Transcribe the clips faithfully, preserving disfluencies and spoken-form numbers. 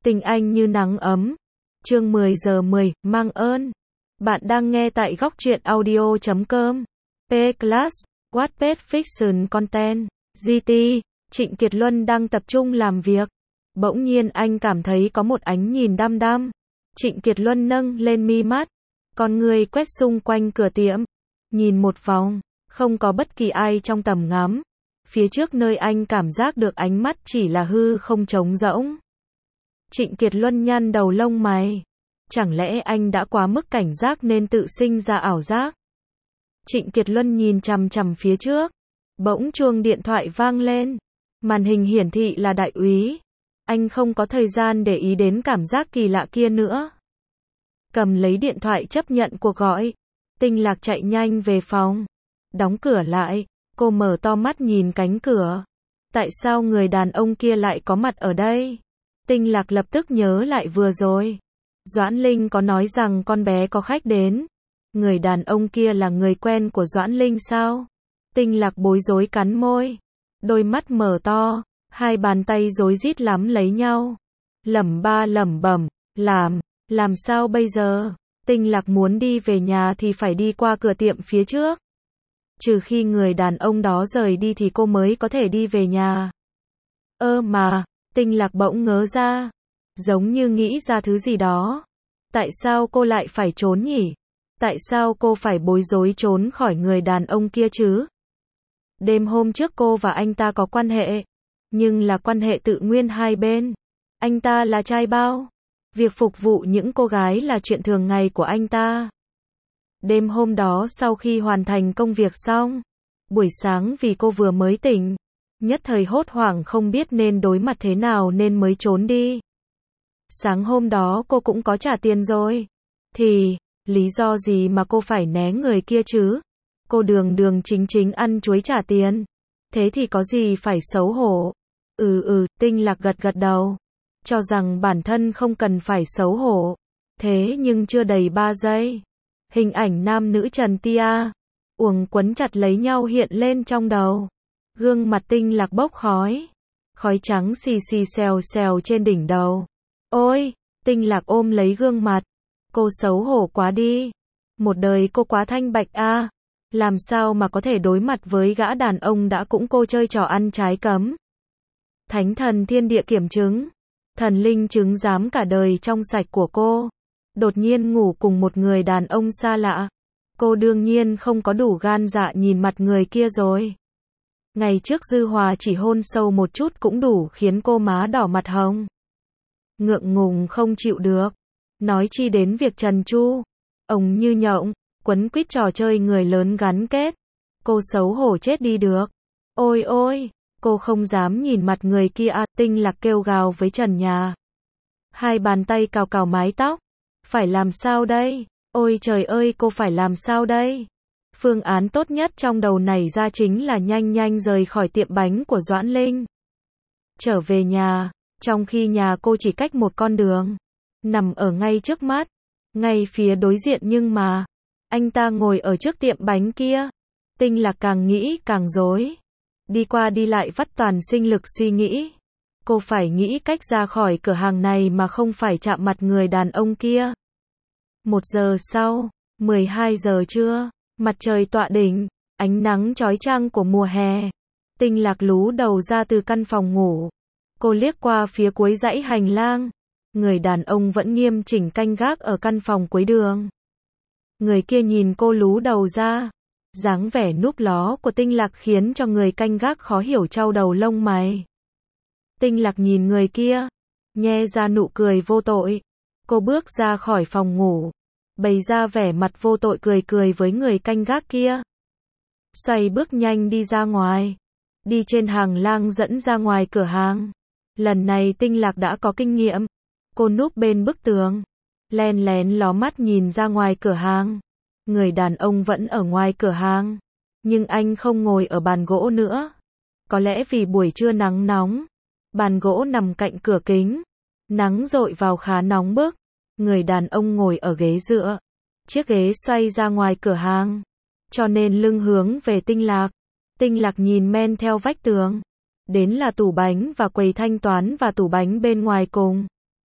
Tình anh như nắng ấm. Chương mười giờ mười, mang ơn. Bạn đang nghe tại góc truyện audio chấm com. P-Class, Wattpad Fiction Content. giê tê, Trịnh Kiệt Luân đang tập trung làm việc. Bỗng nhiên anh cảm thấy có một ánh nhìn đăm đăm. Trịnh Kiệt Luân nâng lên mi mắt. Con người quét xung quanh cửa tiệm. Nhìn một vòng, không có bất kỳ ai trong tầm ngắm. Phía trước nơi anh cảm giác được ánh mắt chỉ là hư không trống rỗng. Trịnh Kiệt Luân nhăn đầu lông mày. Chẳng lẽ anh đã quá mức cảnh giác nên tự sinh ra ảo giác? Trịnh Kiệt Luân nhìn chằm chằm phía trước. Bỗng chuông điện thoại vang lên. Màn hình hiển thị là đại úy. Anh không có thời gian để ý đến cảm giác kỳ lạ kia nữa. Cầm lấy điện thoại chấp nhận cuộc gọi. Tinh Lạc chạy nhanh về phòng. Đóng cửa lại. Cô mở to mắt nhìn cánh cửa. Tại sao người đàn ông kia lại có mặt ở đây? Tinh Lạc lập tức nhớ lại vừa rồi. Doãn Linh có nói rằng con bé có khách đến. Người đàn ông kia là người quen của Doãn Linh sao? Tinh Lạc bối rối cắn môi. Đôi mắt mở to. Hai bàn tay rối rít lắm lấy nhau. Lẩm ba lẩm bẩm. Làm, làm sao bây giờ? Tinh Lạc muốn đi về nhà thì phải đi qua cửa tiệm phía trước. Trừ khi người đàn ông đó rời đi thì cô mới có thể đi về nhà. Ơ mà, Tinh Lạc bỗng ngớ ra. Giống như nghĩ ra thứ gì đó. Tại sao cô lại phải trốn nhỉ? Tại sao cô phải bối rối trốn khỏi người đàn ông kia chứ? Đêm hôm trước cô và anh ta có quan hệ. Nhưng là quan hệ tự nguyên hai bên. Anh ta là trai bao. Việc phục vụ những cô gái là chuyện thường ngày của anh ta. Đêm hôm đó sau khi hoàn thành công việc xong, buổi sáng vì cô vừa mới tỉnh, nhất thời hốt hoảng không biết nên đối mặt thế nào nên mới trốn đi. Sáng hôm đó cô cũng có trả tiền rồi. Thì, lý do gì mà cô phải né người kia chứ? Cô đường đường chính chính ăn chuối trả tiền. Thế thì có gì phải xấu hổ? Ừ ừ, Tinh Lạc gật gật đầu. Cho rằng bản thân không cần phải xấu hổ. Thế nhưng chưa đầy ba giây. Hình ảnh nam nữ Trần Tia, uồng quấn chặt lấy nhau hiện lên trong đầu. Gương mặt Tinh Lạc bốc khói. Khói trắng xì xì xèo xèo trên đỉnh đầu. Ôi, Tinh Lạc ôm lấy gương mặt. Cô xấu hổ quá đi. Một đời cô quá thanh bạch a. Làm sao mà có thể đối mặt với gã đàn ông đã cũng cô chơi trò ăn trái cấm. Thánh thần thiên địa kiểm chứng. Thần linh chứng giám cả đời trong sạch của cô. Đột nhiên ngủ cùng một người đàn ông xa lạ. Cô đương nhiên không có đủ gan dạ nhìn mặt người kia rồi. Ngày trước Dư Hòa chỉ hôn sâu một chút cũng đủ khiến cô má đỏ mặt hồng. Ngượng ngùng không chịu được. Nói chi đến việc Trần Chu. Ông như nhộng, quấn quýt trò chơi người lớn gắn kết. Cô xấu hổ chết đi được. Ôi ôi, cô không dám nhìn mặt người kia à, Tinh Lạc kêu gào với trần nhà. Hai bàn tay cào cào mái tóc. Phải làm sao đây? Ôi trời ơi, cô phải làm sao đây? Phương án tốt nhất trong đầu này ra chính là nhanh nhanh rời khỏi tiệm bánh của Doãn Linh. Trở về nhà, trong khi nhà cô chỉ cách một con đường. Nằm ở ngay trước mắt. Ngay phía đối diện nhưng mà, anh ta ngồi ở trước tiệm bánh kia. Tinh Lạc càng nghĩ càng rối. Đi qua đi lại vắt toàn sinh lực suy nghĩ. Cô phải nghĩ cách ra khỏi cửa hàng này mà không phải chạm mặt người đàn ông kia. Một giờ sau, mười hai giờ trưa, mặt trời tọa đỉnh, ánh nắng chói chang của mùa hè. Tinh Lạc lú đầu ra từ căn phòng ngủ. Cô liếc qua phía cuối dãy hành lang. Người đàn ông vẫn nghiêm chỉnh canh gác ở căn phòng cuối đường. Người kia nhìn cô lú đầu ra. Dáng vẻ núp ló của Tinh Lạc khiến cho người canh gác khó hiểu chau đầu lông mày. Tinh Lạc nhìn người kia, nhe ra nụ cười vô tội. Cô bước ra khỏi phòng ngủ, bày ra vẻ mặt vô tội cười cười với người canh gác kia. Xoay bước nhanh đi ra ngoài, đi trên hàng lang dẫn ra ngoài cửa hàng. Lần này Tinh Lạc đã có kinh nghiệm. Cô núp bên bức tường, len lén ló mắt nhìn ra ngoài cửa hàng. Người đàn ông vẫn ở ngoài cửa hàng, nhưng anh không ngồi ở bàn gỗ nữa. Có lẽ vì buổi trưa nắng nóng. Bàn gỗ nằm cạnh cửa kính. Nắng dội vào khá nóng bức. Người đàn ông ngồi ở ghế dựa. Chiếc ghế xoay ra ngoài cửa hàng. Cho nên lưng hướng về Tinh Lạc. Tinh Lạc nhìn men theo vách tường. Đến là tủ bánh và quầy thanh toán và tủ bánh bên ngoài cùng.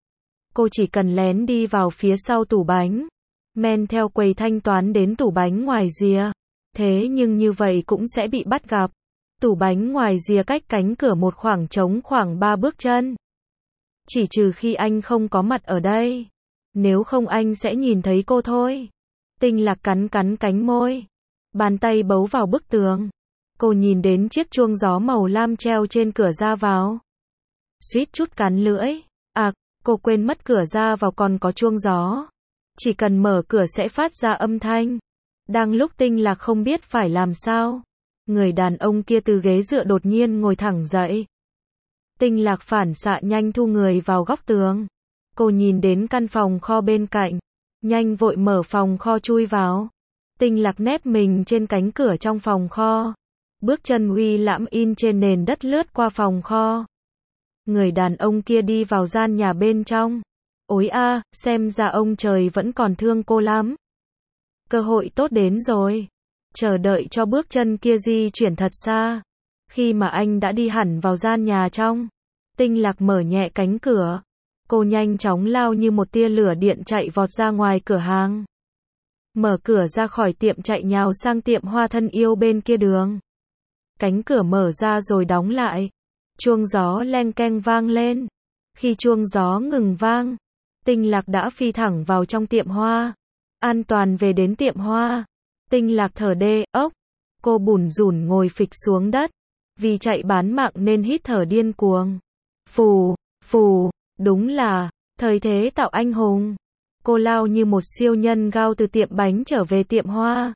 Cô chỉ cần lén đi vào phía sau tủ bánh, men theo quầy thanh toán đến tủ bánh ngoài rìa. Thế nhưng như vậy cũng sẽ bị bắt gặp. Tủ bánh ngoài rìa cách cánh cửa một khoảng trống khoảng ba bước chân. Chỉ trừ khi anh không có mặt ở đây. Nếu không anh sẽ nhìn thấy cô thôi. Tinh Lạc cắn cắn cánh môi. Bàn tay bấu vào bức tường. Cô nhìn đến chiếc chuông gió màu lam treo trên cửa ra vào. Suýt chút cắn lưỡi. À, cô quên mất cửa ra vào còn có chuông gió. Chỉ cần mở cửa sẽ phát ra âm thanh. Đang lúc Tinh Lạc không biết phải làm sao, người đàn ông kia từ ghế dựa đột nhiên ngồi thẳng dậy. Tinh Lạc phản xạ nhanh thu người vào góc tường. Cô nhìn đến căn phòng kho bên cạnh, nhanh vội mở phòng kho chui vào. Tinh Lạc nép mình trên cánh cửa trong phòng kho. Bước chân uy lãm in trên nền đất lướt qua phòng kho. Người đàn ông kia đi vào gian nhà bên trong. Ôi a, xem ra ông trời vẫn còn thương cô lắm. Cơ hội tốt đến rồi. Chờ đợi cho bước chân kia di chuyển thật xa. Khi mà anh đã đi hẳn vào gian nhà trong, Tinh Lạc mở nhẹ cánh cửa. Cô nhanh chóng lao như một tia lửa điện chạy vọt ra ngoài cửa hàng. Mở cửa ra khỏi tiệm chạy nhào sang tiệm hoa thân yêu bên kia đường. Cánh cửa mở ra rồi đóng lại. Chuông gió leng keng vang lên. Khi chuông gió ngừng vang, Tinh Lạc đã phi thẳng vào trong tiệm hoa. An toàn về đến tiệm hoa. Tinh Lạc thở đê ốc. Cô bủn rủn ngồi phịch xuống đất. Vì chạy bán mạng nên hít thở điên cuồng. Phù, phù, đúng là thời thế tạo anh hùng. Cô lao như một siêu nhân gao từ tiệm bánh trở về tiệm hoa.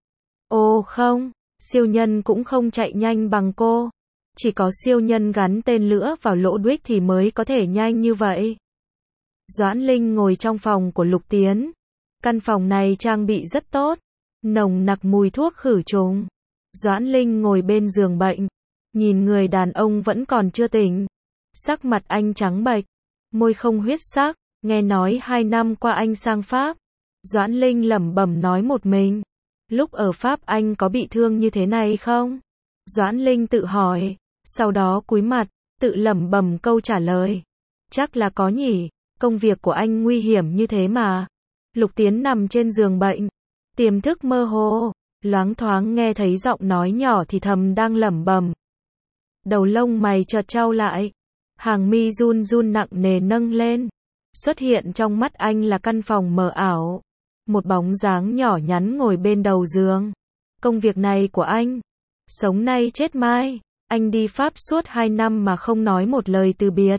Ô không, siêu nhân cũng không chạy nhanh bằng cô. Chỉ có siêu nhân gắn tên lửa vào lỗ đuých thì mới có thể nhanh như vậy. Doãn Linh ngồi trong phòng của Lục Tiến. Căn phòng này trang bị rất tốt, nồng nặc mùi thuốc khử trùng. Doãn Linh ngồi bên giường bệnh, nhìn người đàn ông vẫn còn chưa tỉnh. Sắc mặt anh trắng bệch, môi không huyết sắc, nghe nói hai năm qua anh sang Pháp. Doãn Linh lẩm bẩm nói một mình. Lúc ở Pháp anh có bị thương như thế này không? Doãn Linh tự hỏi, sau đó cúi mặt, tự lẩm bẩm câu trả lời. Chắc là có nhỉ, công việc của anh nguy hiểm như thế mà. Lục Tiến nằm trên giường bệnh, tiềm thức mơ hồ, loáng thoáng nghe thấy giọng nói nhỏ thì thầm đang lẩm bẩm. Đầu lông mày chợt chau lại, hàng mi run run nặng nề nâng lên. Xuất hiện trong mắt anh là căn phòng mờ ảo, một bóng dáng nhỏ nhắn ngồi bên đầu giường. Công việc này của anh, sống nay chết mai, anh đi Pháp suốt hai năm mà không nói một lời từ biệt.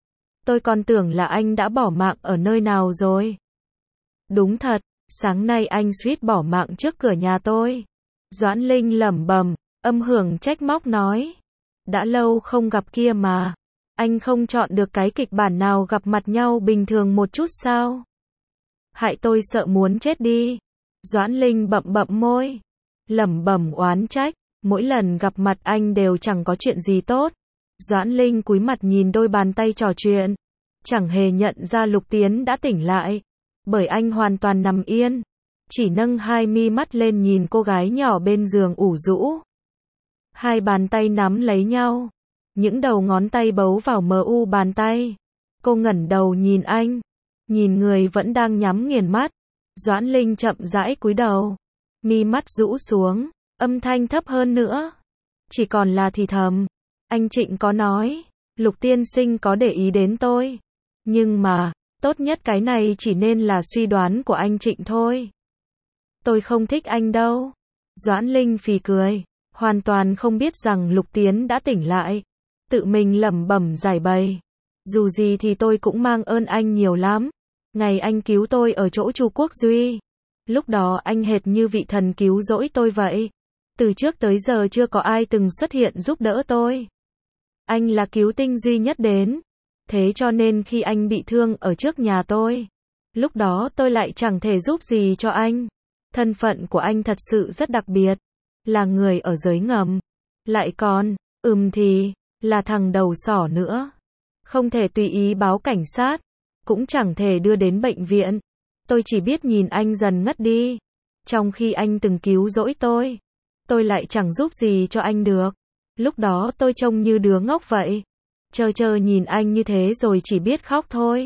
Tôi còn tưởng là anh đã bỏ mạng ở nơi nào rồi. Đúng thật, sáng nay anh suýt bỏ mạng trước cửa nhà tôi. Doãn Linh lẩm bẩm, âm hưởng trách móc nói. Đã lâu không gặp kia mà. Anh không chọn được cái kịch bản nào gặp mặt nhau bình thường một chút sao? Hại tôi sợ muốn chết đi. Doãn Linh bậm bậm môi, lẩm bẩm oán trách, mỗi lần gặp mặt anh đều chẳng có chuyện gì tốt. Doãn Linh cúi mặt nhìn đôi bàn tay trò chuyện, chẳng hề nhận ra Lục Tiến đã tỉnh lại, bởi anh hoàn toàn nằm yên, chỉ nâng hai mi mắt lên nhìn cô gái nhỏ bên giường ủ rũ. Hai bàn tay nắm lấy nhau, những đầu ngón tay bấu vào mờ u bàn tay. Cô ngẩng đầu nhìn anh, nhìn người vẫn đang nhắm nghiền mắt. Doãn Linh chậm rãi cúi đầu, mi mắt rũ xuống, âm thanh thấp hơn nữa, chỉ còn là thì thầm. Anh Trịnh có nói, Lục tiên sinh có để ý đến tôi, nhưng mà, tốt nhất cái này chỉ nên là suy đoán của anh Trịnh thôi. Tôi không thích anh đâu. Doãn Linh phì cười, hoàn toàn không biết rằng Lục Tiến đã tỉnh lại, tự mình lẩm bẩm giải bày. Dù gì thì tôi cũng mang ơn anh nhiều lắm. Ngày anh cứu tôi ở chỗ Chu Quốc Duy, lúc đó anh hệt như vị thần cứu rỗi tôi vậy. Từ trước tới giờ chưa có ai từng xuất hiện giúp đỡ tôi. Anh là cứu tinh duy nhất đến. Thế cho nên khi anh bị thương ở trước nhà tôi, lúc đó tôi lại chẳng thể giúp gì cho anh. Thân phận của anh thật sự rất đặc biệt, là người ở giới ngầm, lại còn, ừm thì, là thằng đầu sỏ nữa. Không thể tùy ý báo cảnh sát, cũng chẳng thể đưa đến bệnh viện. Tôi chỉ biết nhìn anh dần ngất đi, trong khi anh từng cứu rỗi tôi, tôi lại chẳng giúp gì cho anh được. Lúc đó tôi trông như đứa ngốc vậy, chờ chờ nhìn anh như thế rồi chỉ biết khóc thôi.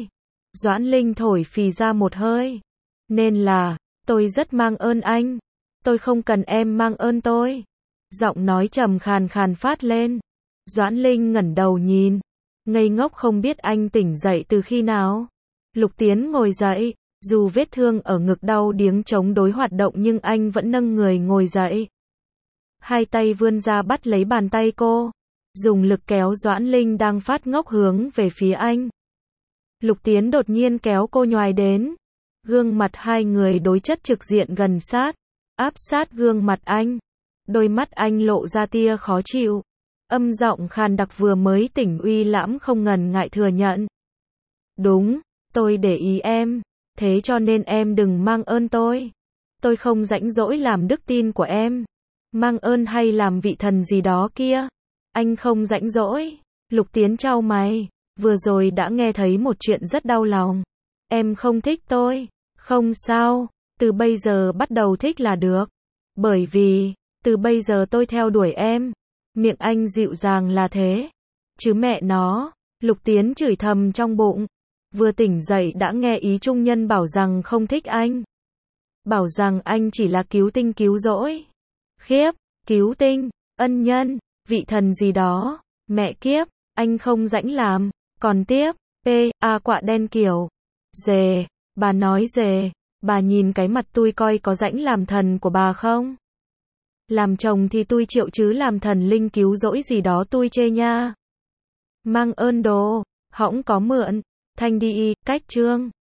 Doãn Linh thổi phì ra một hơi. Nên là, tôi rất mang ơn anh. Tôi không cần em mang ơn tôi. Giọng nói trầm khàn khàn phát lên. Doãn Linh ngẩng đầu nhìn. Ngây ngốc không biết anh tỉnh dậy từ khi nào. Lục Tiến ngồi dậy. Dù vết thương ở ngực đau điếng chống đối hoạt động nhưng anh vẫn nâng người ngồi dậy. Hai tay vươn ra bắt lấy bàn tay cô. Dùng lực kéo Doãn Linh đang phát ngốc hướng về phía anh. Lục Tiến đột nhiên kéo cô nhoài đến. Gương mặt hai người đối chất trực diện gần sát. Áp sát gương mặt anh. Đôi mắt anh lộ ra tia khó chịu. Âm giọng khàn đặc vừa mới tỉnh uy lãm không ngần ngại thừa nhận. Đúng, tôi để ý em. Thế cho nên em đừng mang ơn tôi. Tôi không rãnh rỗi làm đức tin của em. Mang ơn hay làm vị thần gì đó kia. Anh không rãnh rỗi. Lục Tiến chau mày. Vừa rồi đã nghe thấy một chuyện rất đau lòng. Em không thích tôi. Không sao. Từ bây giờ bắt đầu thích là được. Bởi vì, từ bây giờ tôi theo đuổi em. Miệng anh dịu dàng là thế. Chứ mẹ nó. Lục Tiến chửi thầm trong bụng. Vừa tỉnh dậy đã nghe ý trung nhân bảo rằng không thích anh. Bảo rằng anh chỉ là cứu tinh cứu rỗi. Khiếp, cứu tinh, ân nhân, vị thần gì đó. Mẹ kiếp, anh không rãnh làm. Còn tiếp, P, A quạ đen kiểu. Dề, bà nói dề, bà nhìn cái mặt tui coi có rãnh làm thần của bà không? Làm chồng thì tui chịu chứ làm thần linh cứu rỗi gì đó tui chê nha. Mang ơn đồ, hõng có mượn. Thanh đi y, cách chương.